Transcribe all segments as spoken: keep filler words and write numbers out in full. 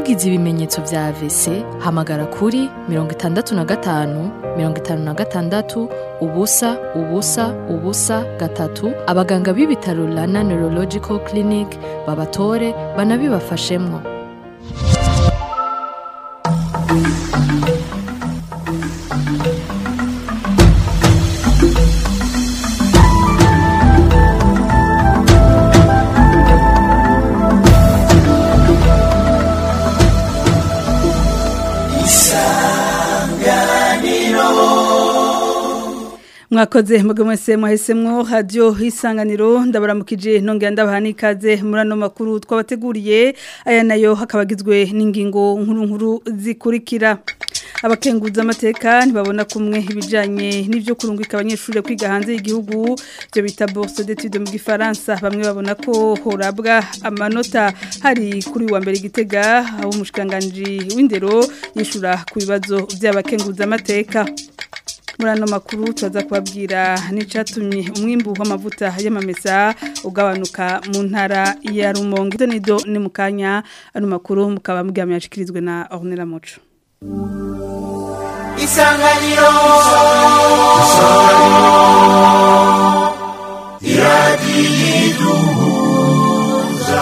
Waragize ibimenyetso vya A V C, hamagara kuri mirongo itandatu na gatanu, mirongo itanu na gatandatu, ubusa, ubusa, ubusa, gatatu, abaganga b'ibitaro Rana Neurological Clinic babatore banabibafashemwo. Mwakoze mwebwe mwese mwahisemwo radio Isanganiro ndabaramukije nongera ndabaha ikaze muri ano makuru twabateguriye aya nayo hakabagizwe n'ingingo nkuru nkuru zikurikira. Abakenguza amateka ntibabona kumwe ibijanye n'ivyo kurungika abanyeshure kwiga hanze y'igihugu byo bita bourse d'études mu gifaransa. Bamwe babona ko horabwa amanota hari kuri wa mbere Gitega aho umushikanganje w'indero yishura ku bibazo by'abakenguza amateka. Muri ano makuru tuza kubabwira n'icatumye umwimbu w'amavuta y'amamesa ugabanuka mu ntara ya Rumonge. Donido ni mukanya ano makuru mukaba mugamye yashikirizwe na Ornella Mocho. Isanganiro Isanganiro Iradiyiduhuza.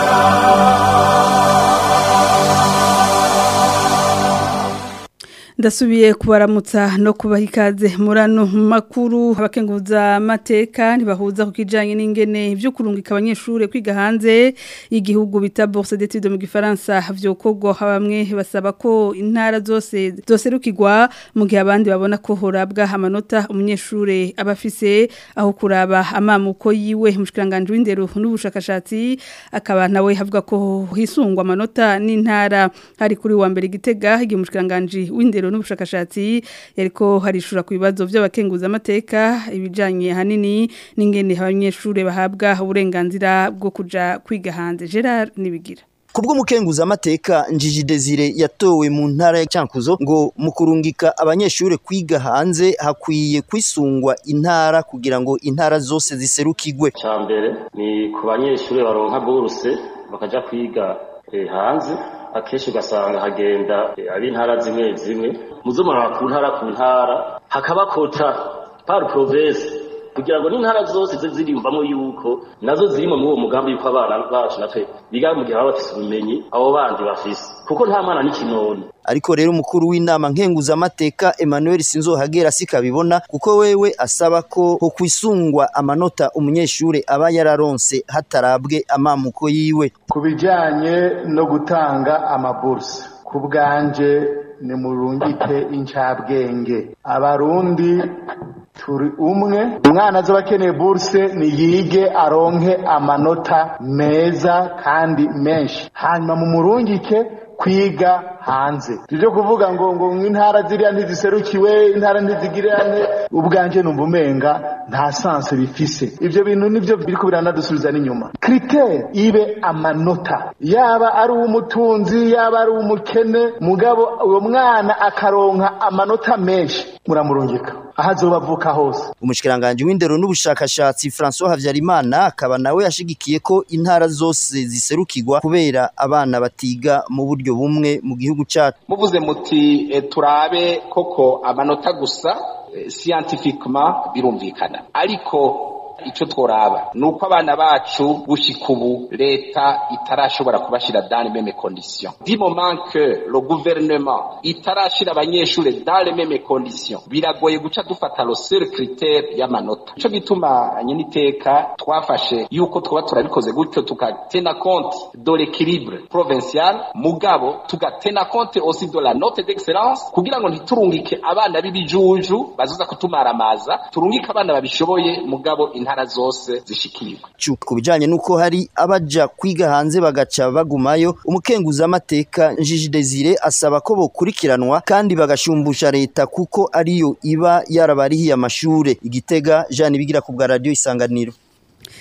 Ndasubiye kubaramutsa no kubaha ikaze murano makuru. Abakenguza amateka ntibahuza ku kijanye n'ingene ivyo kurungika abanyeshure kwiga hanze y'igihugu bita bourse d'études mu gifaransa vyokorwa. Bamwe basaba ko intara zose zoserukirwa mu gihe abandi babona ko horabwa amanota umunyeshure abafise aho kuraba amamuko yiwe. Umushikanganje w'indero n'ubushakashatsi akaba nawe havuga ko hisungwa amanota n'intara hari kuri wa mbere Gitega igihe umushikanganje w'indero n'ubushakashatsi yariko harishura ku bibazo by'abakenguza amateka ibijanye hanini n'ingene abanyeshure bahabwa uburenganzira bwo kuja kwiga hanze. Gerard Nibigira Kubwo mukenguza amateka Njiji Desire yatowe mu ntara ya Cankuzo ngo mu kurungika abanyeshure kwiga hanze hakwiye kwisungwa intara kugira ngo intara zose ziserukirwe. Cyambere ni ku banyeshure baronka bourse bakaja kwiga eh, hanze akeshi ugasanga hagenda eh, ari intara zimwe zimwe muzomara ku ntara ku ntara hakabakota par province kugira ngo n'intara zose ziriyumvamo yuko nazo zirimo mu uwo mugambi yuko abana bacu natwe biga mu gihe baba bafise ubumenyi abo bandi bafise kuko nta mwana n'ikinoni. Ariko rero umukuru w'inama nkenguza amateka Emmanuel Sinzohagera sikabibona kuko wewe asaba ko ho kwisungwa amanota umunyeshure aba yararonse hatarabwe amamuko yiwe. Kubijanye no gutanga amaburse kubganje ni murungike incabwenge abarundi turi umwe. Umwana azobakeneye burse ni yige aronke amanota meza kandi menshi hanyuma mu murungike kwiga hanze. Tuje kuvuga ngo ngo intara ziriya ntiziserukiwe intara ntizigirane ubwanje numva umenga nta sanse bifise. Ivyo bintu nivyo biriko biranadusubiza n'inyuma. Critère ibe amanota yaba ari umutunzi yaba ari umukene mugabo uwo mwana akaronka amanota menshi muramurungika ahazobavuka hose. Umushikiranganje w'indero n'ubushakashatsi François Havyarimana akaba nawe yashigikiye ko intara zose ziserukirwa kubera abana batiga mu buryo bumwe mu gihugu cyacu. Muvuze muti e, turabe koko amanota gusa e, scientifiquement birumvikana ariko ico tworaba nuko abana bacu gushikubu leta itarashobora kubashira dans les mêmes conditions. Du moment que le gouvernement itarashira abanyeshure dans les mêmes conditions biragoye guca dufata le seul critère y'amanota. Ico gituma nyeniteka twafashe yuko twoba turabikoze gutyo tukatena compte de l'équilibre provincial mugabo tugatena compte aussi de la note d'excellence kugira ngo ntiturungike abana bibijuju bazoza kutumaramaza turungike abana babishoboye mugabo intara zose zishikirwa. Kubijanye nuko hari abaja kwiga hanze bagaca bagumayo umukenguza amateka Njiji Desire asaba ko bokurikiranwa kandi bagashumbusha leta kuko ariyo iba yarabarihiye amashure. Igitega Jean Bigira ku bwa radio Isanganiro.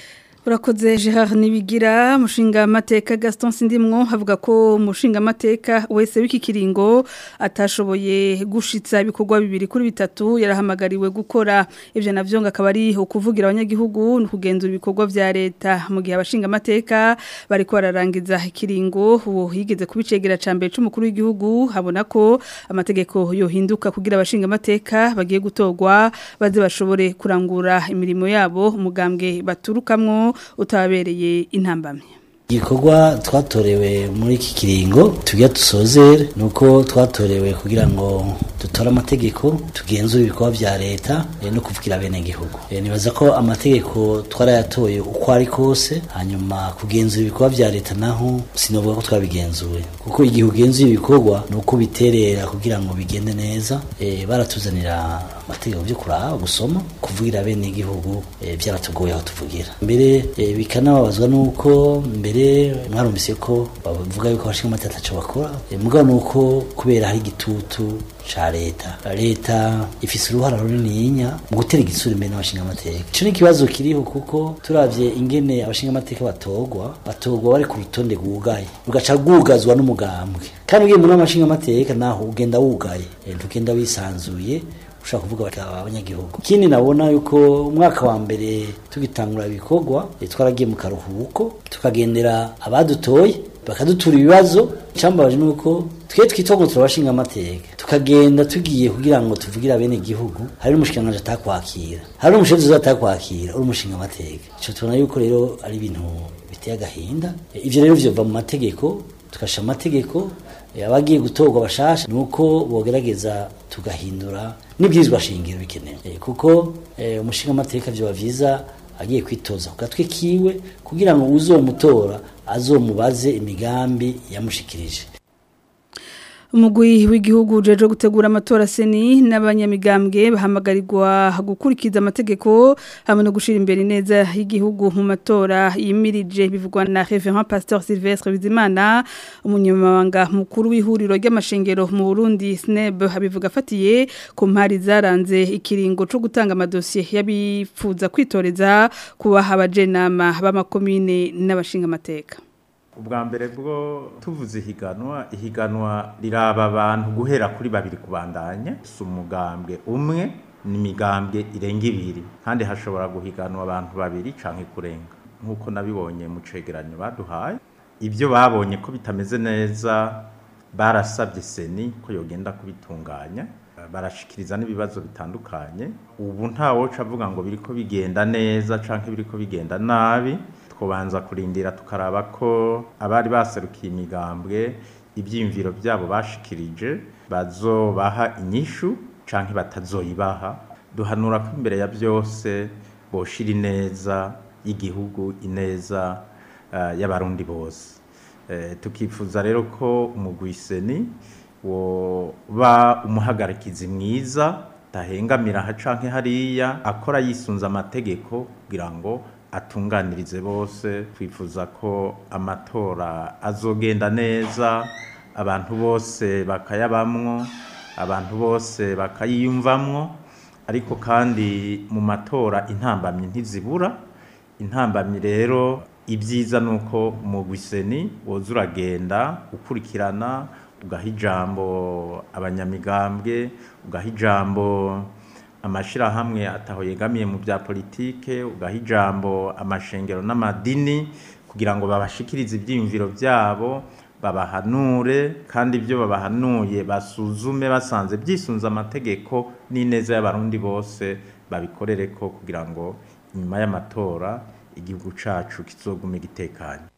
Urakoze Gerard Nibigira mushinga amateka Gaston Sindimwo havuga ko mushinga amateka wese w'iki kiringo atashoboye gushitsa ibikorwa bibiri kuri bitatu yarahamagariwe gukora ivyo navyo ngakaba ari ukuvugira abanyagihugu no kugenzura ibikorwa vya leta mu gihe abashinga amateka bari ko bararangiza ikiringo uwo higeze kubicegera cambere c'umukuru w'igihugu habona ko amategeko yohinduka kugira abashinga amateka bagiye gutorwa baze bashobore kurangura imirimo yabo umugambwe baturukamwo utabereye intambamye. Igikorwa twatorewe muri iki kiringo tugiye dusozere nuko twatorewe kugira ngo dutore amategeko tugenzura ibikorwa vya leta e, no kuvugira bene gihugu. E, nibaza ko amategeko twarayatoye uko ari kose hanyuma kugenzura ibikorwa vya leta naho sinovuga ko twabigenzuye kuko igihe ugenzuye ibikorwa nuko biterera kugira ngo bigende neza e, baratuzanira amategeko byo kuraba gusoma kuvugira bene gihugu e, byaratugoye aho tuvugira. Mbere e, bikanababazwa nuko mbere mwarumvise ko bavuga yuko abashinga amateka cyo bakora e, mugabo nuko kubera hari gitutu cha leta leta ifise uruhara runininya mu gutera igisura imbere n'abashinga amateka. Ico ni kibazo kiriho kuko turavye ingene abashinga amateka batogwa batogwa bari ku rutonde rwugaye ugaca gugazwa n'umugambwe kandi ugiye muri abashinga amateka naho ugenda wugaye e, ntugenda wisanzuye ushaka kuvuga bakaba abanyagihugu. Kindi nabona yuko umwaka wa mbere tugitangura ibikorwa twaragiye mu karuhuko tukagendera abadutoye bakadutura ibibazo cyambaje nuko twe twitongo turabashinga amateka tukagenda tugiye kugira ngo tuvugira bene gihugu hari umushikiranganje atakwakira hari umushefu atakwakira uri umushinga amateka. Ico tubona yuko rero ari ibintu biteye agahinda. Ivyo rero vyova mu mategeko tukasha amategeko abagiye gutorwa bashasha nuko bogerageza tugahindura nibwirizwa shingiro bikenewe e, kuko e, umushinga amateka byo bavyiza agiye kwitoza kugatwe kiwe kugira ngo uzomutora azomubaze imigambi yamushikirije. Umugwi w'igihugu jeje gutegura amatora seni n'abanyamigambwe bahamagarirwa gukurikiza amategeko hamwe no gushira imbere neza y'igihugu mu matora yimirije bivugwa na Reverend Pasteur Sylvestre Bizimana umunyamabanga mukuru w'ihuriro ry'amashengero mu Burundi S N E B habivuga afatiye ku mpari zaranze ikiringo cyo gutanga amadosiye yabifuza kwitoreza kuba abajenama b'amakomine n'abashinga amateka. Ubwa mbere bwo tuvuze ihiganwa ihiganwa riraba abantu guhera kuri babiri kubandanya sumugambwe umwe n'imigambwe irenga ibiri kandi hashobora guhiganwa abantu babiri canke kurenga nkuko nabibonye mu cegeranyo baduhaye. Ibyo babonye ko bitameze neza barasabye seni ko yogenda kubitunganya barashikiriza n'ibibazo bitandukanye. Ubu ntawo cavuga ngo biriko bigenda neza canke biriko bigenda nabi kubanza kurindira tukaraba ko abari baserukiye imigambwe ibyimviro byabo bashikirije bazobaha inyishu canke batazoyibaha. Duhanura ko imbere ya byose boshira ineza y'igihugu ineza uh, y'abarundi bose. Uh, tukifuza rero ko umugwiseni wo ba umuhagarikizi mwiza tahengamira ha canke hariya akora yisunza amategeko kugira ngo atunganirize bose. Twifuza ko amatora azogenda neza abantu bose bakayabamwo abantu bose bakayiyumvamwo ariko kandi mu matora intambamye ntizibura. Intambamye rero ibyiza nuko mu gwiseni woza uragenda ukurikirana ugaha ijambo abanyamigambwe ugaha ijambo amashira hamwe ataho yegamiye mu bya politike ugaha ijambo amashengero n'amadini kugira ngo babashikirize ibyimviro byabo babahanure kandi ibyo babahanuye basuzume basanze byisunza amategeko n'ineza y'abarundi bose babikorere ko kugira ngo nyuma y'amatora igihugu cacu kizogume gitekanye.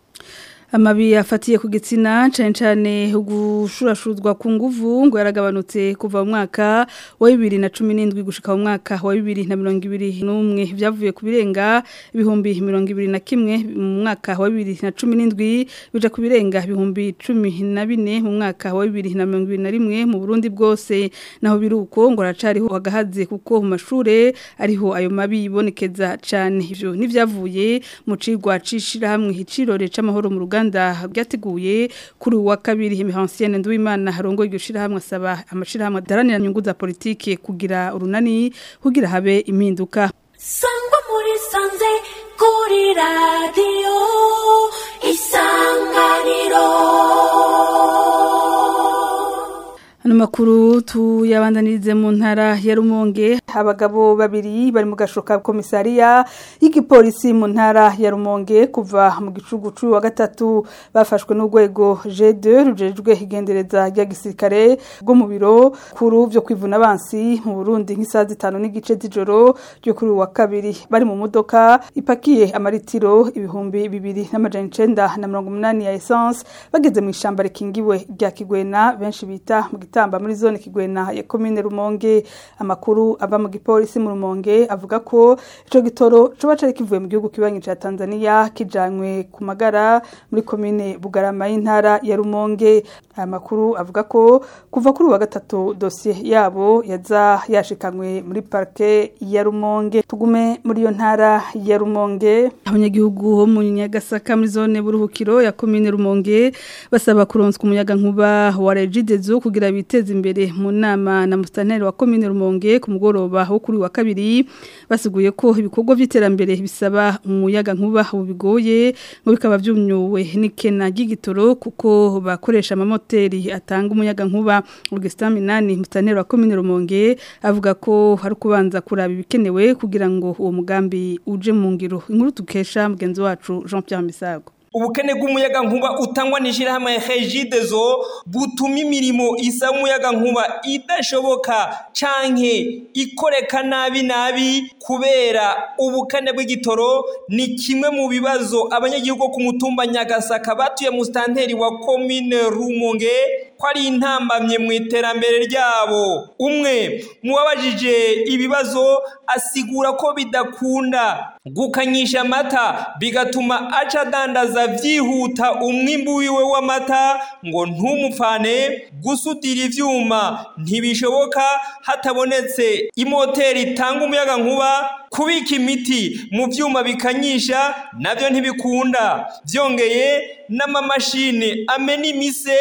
Amabi afatiye ku gitsina cyane cyane gushurashuzwa ku nguvu ngo yaragabanutse kuva mu mwaka wa bibiri na cumi n'indwi gushika mu mwaka wa bibiri na mirongo ibiri n'umwe byavuye ku birenga ibihumbi mirongo ibiri na kimwe mu mwaka wa bibiri na cumi n'indwi bija ku birenga ibihumbi cumi na bine mu mwaka wa bibiri na mirongo ibiri na rimwe mu Burundi bwose. Naho biruko ngo aracariho agahaze kuko mu mashure ariho ayo mabi ibonekeza cyane. Ivyo nivyavuye mu cigwa cishira hamwe hicirore c'amahoro mu Uganda byateguye kuri wa kabiri Hansien Nduwimana harongo igishira hamwe asaba amashira hamwe daranira nyungu za politike kugira urunani kugira habe impinduka. Sangwa muri sanze kuri radio Isanganiro. Ano makuru tuyabandanirize mu ntara ya Rumonge, abagabo babiri bari mu gashoka komisariya y'igipolisi mu ntara ya Rumonge kuva mu gicugucu wa gatatu bafashwe n'urwego G deux rujejwe igendereza rya gisirikare bwo mu biro kuru byo kwivuna abansi mu Burundi nk'isaha zitanu n'igice z'ijoro ryo kuri wa kabiri bari mu modoka ipakiye amaritiro ibihumbi bibiri n'amajana icenda na mirongo umunani ya essence bageze mu ishamba rikingiwe rya Kigwena benshi bita mu tamba muri zone Kigwena ya commune Rumonge. Amakuru ava mu gipolisi mu Rumonge avuga ko ico gitoro coba cari kivuye mu gihugu kibanyi ca Tanzania kijanywe ku magara muri commune Bugarama y'intara ya Rumonge. Amakuru avuga ko kuva kuri wa gatatu dossier yabo yaza yashikanywe muri parke ya Rumonge. Tugume muri yo ntara ya Rumonge, abanyagihugu bo mu Nyagasaka muri zone Buruhukiro ya commune Rumonge basaba kuronswa umuyaga nkuba wa Regidezo kugira biteza imbere mu nama na mustaneri wa commune Rumonge ku mugoroba wo kuri wa kabiri. Basiguye ko ibikorwa by'iterambere bisaba umuyaga nkuba ubigoye ngo bikaba byumnyuwe n'ikena ry'igitoro kuko bakoresha amamoteri atanga umuyaga nkuba. Augustin Minani mustaneri wa commune Rumonge avuga ko hari kubanza kuraba ibikenewe kugira ngo uwo mugambi uje mu ngiro. Inkuru tukesha mugenzi wacu Jean Pierre Misago. Ubukene bw'umuyaga nkuba utangwa n'ishirahamwe Regidezo butuma imirimo isa umuyaga nkuba idashoboka canke ikoreka nabi nabi kubera ubukene bw'igitoro. Ni kimwe mu bibazo abanyagihugu ku mutumba Nyagasaka batuye mu stanteri wa commune Rumonge ko ari intambamye mu iterambere ryabo. Umwe mu babajije ibibazo asigura ko bidakunda gukanyisha amata bigatuma aca dandaza vyihuta umwimbu wiwe w'amata ngo ntumupfane. Gusudira ivyuma ntibishoboka hatabonetse imoteri itanga umuyaga nkuba. Kubika imiti mu vyuma bikanyisha navyo ntibikunda. Vyongeye n'amamashini amena imise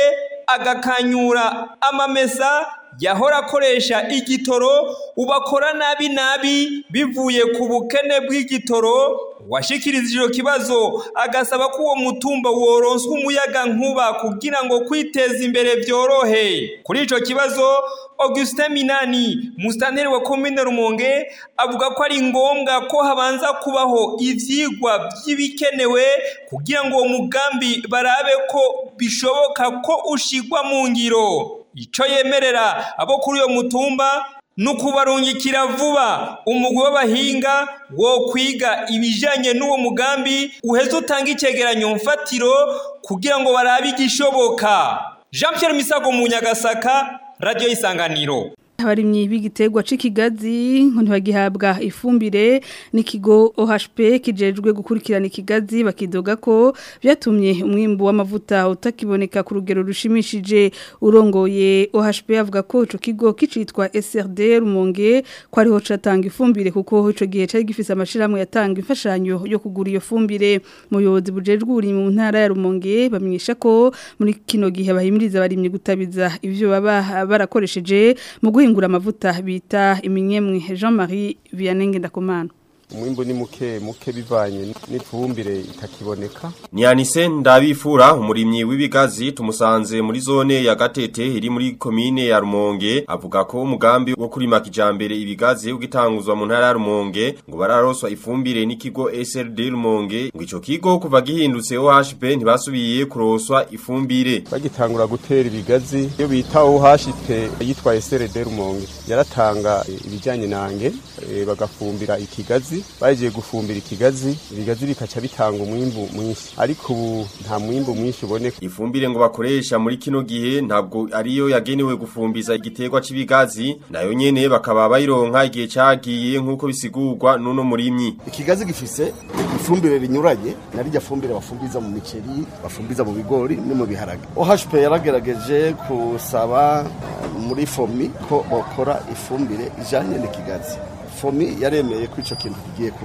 agakanyura amamesa yahora akoresha igitoro ubakora nabi nabi bivuye ku bukene bw'igitoro. Washikiriza ico kibazo agasaba ko uwo mutumba woronswa umuyaga nkuba kugira ngo kwiteza imbere vyorohe. Kuri ico kibazo Augustin Minani mustaneri wa commune Rumonge avuga ko ari ngombwa ko habanza kubaho ivyigwa by'ibikenewe kugira ngo uwo mugambi barabe ko bishoboka ko ushigwa mu ngiro. Ico yemerera abo kuri uyo mutumba nukubarungikira vuba umugwi w'abahinga wo kwiga ibijanye n'uwo mugambi uheze utanga icegeranyo mfatiro kugira ngo barabe igishoboka. Jean Pierre Misago mu Nyagasaka, Radio Isanganiro. Abarimyi b'igiterwa c'ikigazi ngo ntibagihabwa ifumbire n'ikigo O H P kijejwe gukurikirana ikigazi bakidoga ko byatumye umwimbu w'amavuta utakiboneka ku rugero rushimishije. Urongoye O H P avuga ko ico kigo kicitwa S R D Rumonge ko ariho catanga ifumbire kuko ico gihe cari gifise amashiramwe yatanga imfashanyo yo kugura iyo fumbire. Muyobozi bujejwe uri mu ntara ya Rumonge bamenyesha ko muri kino gihe bahimiriza abarimyi gutabiza ivyo baba barakoresheje mu guhingura amavuta bita iminyemwe. Jean-Marie Vianney Ndakomana. Umwimbo ni muke muke bivanye n'ifumbire itakiboneka. Ni Anise Ndabifura umurimyi w'ibigazi tumusanze muri zone ya Gatete iri muri commune ya Rumonge avuga ko umugambi wo kurima kijambere ibigazi ugitanguzwa mu ntara ya Rumonge ngo bararoswa ifumbire n'ikigo S R D Rumonge ngo ico kigo kuva gihindutse O H P ntibasubiye kuroswa ifumbire. Bagitangura gutera ibigazi iyo bita O H P yitwa S R D Rumonge yaratanga ibijanye nange e, bagafumbira ikigazi. Baje gufumbira ikigazi ibigazi bikaca bitanga umwimbu mwinshi ariko ubu nta mwimbu mwinshi uboneka. Ifumbire ngo bakoresha muri kino gihe ntabwo ariyo yagenewe gufumbiza igiterwa c'ibigazi nayo nyene bakaba bayironka igihe cagiye nkuko bisigurwa nuno murimyi. Ikigazi gifise ifumbire rinyuranye narijya fumbire bafumbiza mu miceri bafumbiza mu bigori no mu biharage. O H P yaragerageje kusaba muri fomi ko bakora ifumbire ijanye n'ikigazi. Fomi yaremeye ko ico kintu kigiye kuba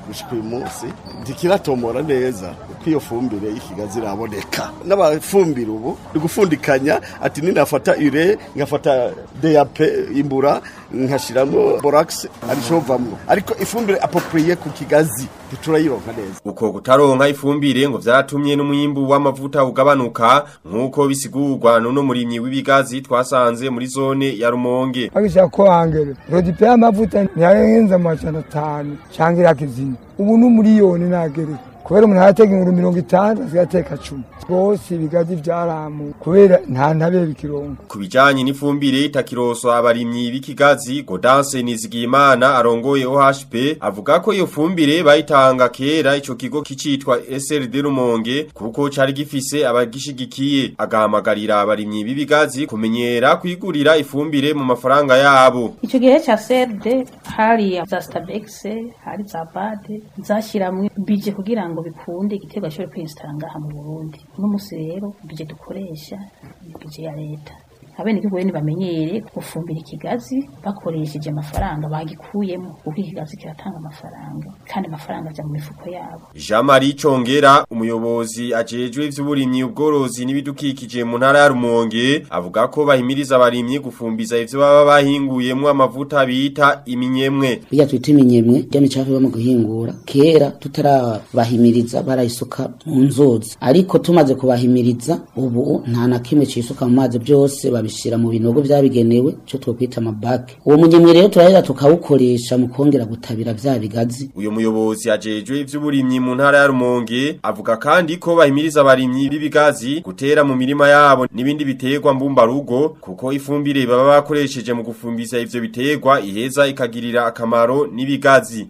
gushika uyu munsi ndikiratomora neza ko iyo fumbire y'ikigazi iraboneka n'abafumbira ubu ni gufundikanya ati ninafata ure ngafata D A P imbura nkashiramo borax aricovamwo ariko ifumbire appropriée ku kigazi turayironka neza. Uko kutaronka ifumbire ngo vyaratumye n'umwimbu w'amavuta ugabanuka nkuko bisigurwa nuno murimyi w'ibigazi twasanze muri zone ya Rumonge. Agisha ko angere rodipe y'amavuta ntiyarenza amajana atanu cangira kizini ubu n'umuriyoni nagere kubera umuntu arateka inguru mirongo itanu asigateka cumi bose ibigazi vyaramu kubera nta ntabe bikirongo. Kubijanye n'ifumbire itakiroswa abarimyi b'ikigazi Godanse Nizigimana arongoye O H P avuga ko iyo fumbire bayitanga kera ico kigo kicitwa S R D Rumonge kuko cari gifise abagishigikiye agahamagarira abarimyi b'ibigazi kumenyera kwigurira ifumbire mu mafaranga yabo. Ico gihe ca S R D hari za Stabex hari za Bade zashiramwe bije kugira ngo bikunde igitego cyo kwinstanga ha mu Burundi. No musi rero bije dukoresha bije ya leta. Abene igihugu ni bamenyere gufumbira ikigazi bakoresheje amafaranga bagikuyemo uko ikigazi kiratanga amafaranga kandi amafaranga aja mu mifuko yabo. Jean Marie Chongera umuyobozi ajejwe ivy'uburimyi ubworozi n'ibidukikije mu ntara ya Rumonge avuga ko bahimiriza abarimyi gufumbiza ivyo baba bahinguyemo amavuta bita iminyemwe. Biya twita iminyemwe cyane cyane bamo guhingura kera tutarabahimiriza barayisuka mu nzozi ariko tumaze kubahimiriza ubu nta na kimwe cisuka mu mazi byose bishira mu binogo byabigenewe cyo twokwita amabake. Uwo munyemwe rero turahera tukawukoresha mu kongera gutabira bya bigazi. Uyo muyobozi ajejwe ivy'uburimyi mu ntara ya Rumonge avuga kandi ko bahimiriza abarimyi b'ibigazi gutera mu mirima yabo nibindi biterwa mbumba rugo kuko ifumbire baba bakoresheje mu gufumbiza ivyo biterwa iheza ikagirira akamaro n'ibigazi.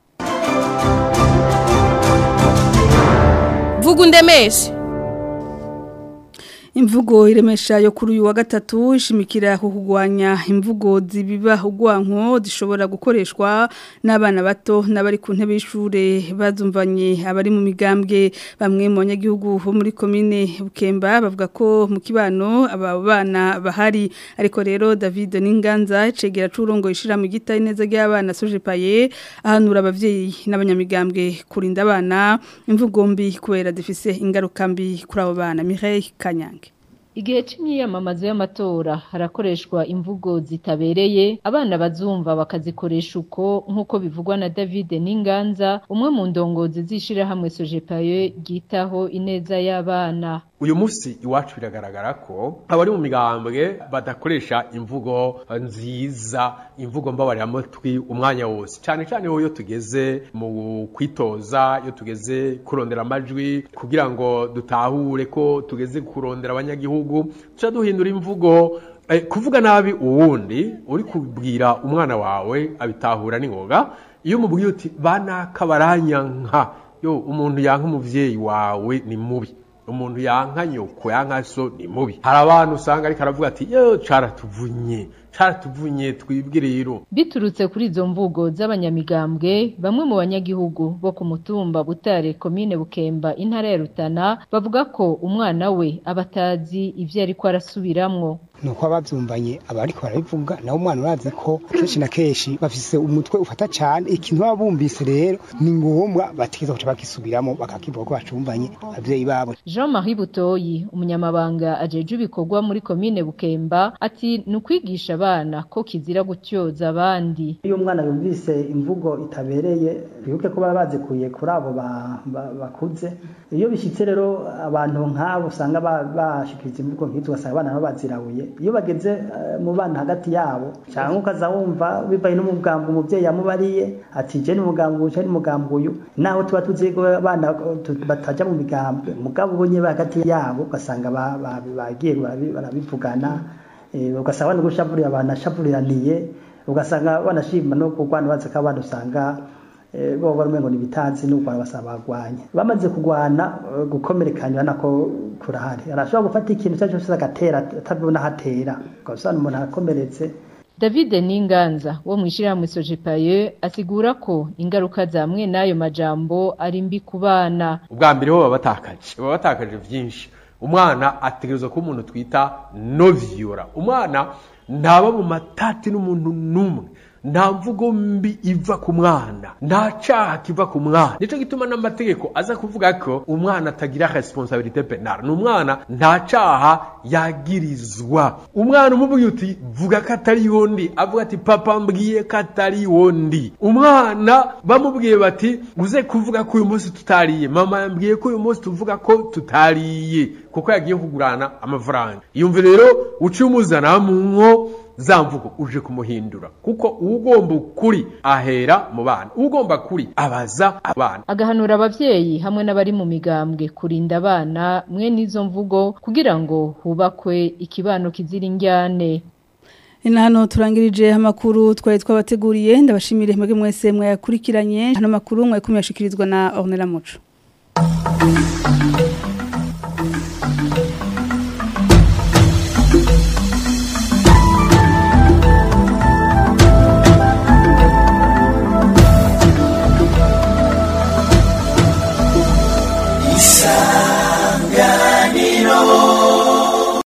Vugundemeshe Imvugo iremesha yo kuri uyu wa gatatu ishimikira ku kugwanya imvugo zibiba ugwanko zishobora gukoreshwa n'abana bato n'abari ku ntebe y'ishure bazumvanye abari mu migambwe bamwe mu banyagihugu bo muri commune Bukemba bavuga ko mu kibano aba bana bahari ariko rero David Ninganza cegera curongo ishira mu gita ineza y'abana Sojepaye ahanura abavyeyi n'abanyamigambwe kurinda abana imvugo mbi kubera zifise ingaruka mbi kuri abo bana. Mireille Kanyange. Igihe c'imyiyamamazo y'amatora harakoreshwa imvugo zitabereye abana bazumva bakazikoresha uko nkuko bivugwa na David Ninganza umwe mu ndongozi zishira hamwe Sojepaye gitaho ineza y'abana. Uyu musi iwacu biragaragara ko abari mu migambwe badakoresha imvugo nziza imvugo mbabarira amatwi umwanya wose cyane cyane iyo tugeze mu kwitoza iyo tugeze kurondera amajwi kugira ngo dutahure ko tugeze kurondera abanyagihugu tuca duhindura imvugo eh, kuvuga nabi uwundi uri kubwira umwana wawe abitahura n'ingoga iyo mubwiye uti bana kabaranyanka yo umuntu yanka umuvyeyi wawe ni mubi umuntu yankanyo ko yankaso ni mubi. Hari abantu usanga ariko aravuga ati yo caratuvunye caratuvunye twibwire rero. Biturutse kuri izo mvugo z'abanyamigambwe bamwe mu banyagihugu bo ku mutumba Butare commune Bukemba intara ya Rutana bavuga ko umwana we abatazi ivyo ariko arasubiramwo. Nuko abavyumvanye abariko barabivuga naho umwana urazi ko kenshi na kenshi bafise umutwe ufata cyane ikintu babumvise rero ni ngombwa batiza kuca bakisubiramo bakakivuga ko bacumvanye abavyeyi babo. Jean-Marie Butoyi umunyamabanga ajeje ibikorwa muri commune Bukemba ati nukwigisha abana ko kizira gutyoza abandi. Iyo umwana yumvise imvugo itabereye bibuke ko baba bazikuye kuri abo bakuze iyo bishitse rero abantu nk'abo usanga bashikiriza imvugo nk'izo basanga abana bazirabuye iyo bageze mu bana hagati yabo cyangwa ukaza wumva bibaye n'umugambo umuvyeyi yamubariye ati je n'umugambo uce n'umugambo uyu naho tuba tuzigo abana bataja mu migambwe mugabo ubonye hagati yabo ugasanga bagiye barabivugana ugasanga no gushavurira abantu ashavuriraniye ugasanga banashima no kugwana baza ka abantu usanga bo barumengo ni bitanzi no kwa basabagwanya bamaze kugwana gukomerekanya nako kurahari arashobora gufata ikintu cyaje cyose agatera atabona hatera ugasanga umuntu akomeretse. David Ninganza wo mwishira mu Sojepaye asigura ko ingaruka zamwe nayo majambo ari mbi kubana. Ubwa mbere bo babatakaje babatakaje vyinshi umwana ategerezwa ko umuntu twita noviora umwana ntaba mu matati n'umuntu numwe nta mvugo mbi iva ku mwana nta caha kiva ku mwana nico gituma n'amategeko aza kuvuga ko umwana atagira responsabilité penale n'umwana nta caha yagirizwa umwana umubwiye uti vuga ko atari yondi avuga ati papa mbwiye ko atari yondi umwana bamubwiye bati uze kuvuga ko uyu munsi tutariye mama yambwiye ko uyu munsi tuvuga ko tutariye kuko yagiye kugurana amafaranga yumve rero uci umuzana mu zamvugo uje kumuhindura kuko ugomba kuri ahera mu bana ugomba kuri abaza abana agahanura abavyeyi hamwe n'abari mu migambwe kurinda abana mwe nizo mvugo kugira ngo hubakwe ikibano kizira injyane. Inano turangirije amakuru twari twabateguriye ndabashimire mwege mwese mwayakurikiranye hano makuru mwakumyashikirizwa na Ornella Muco.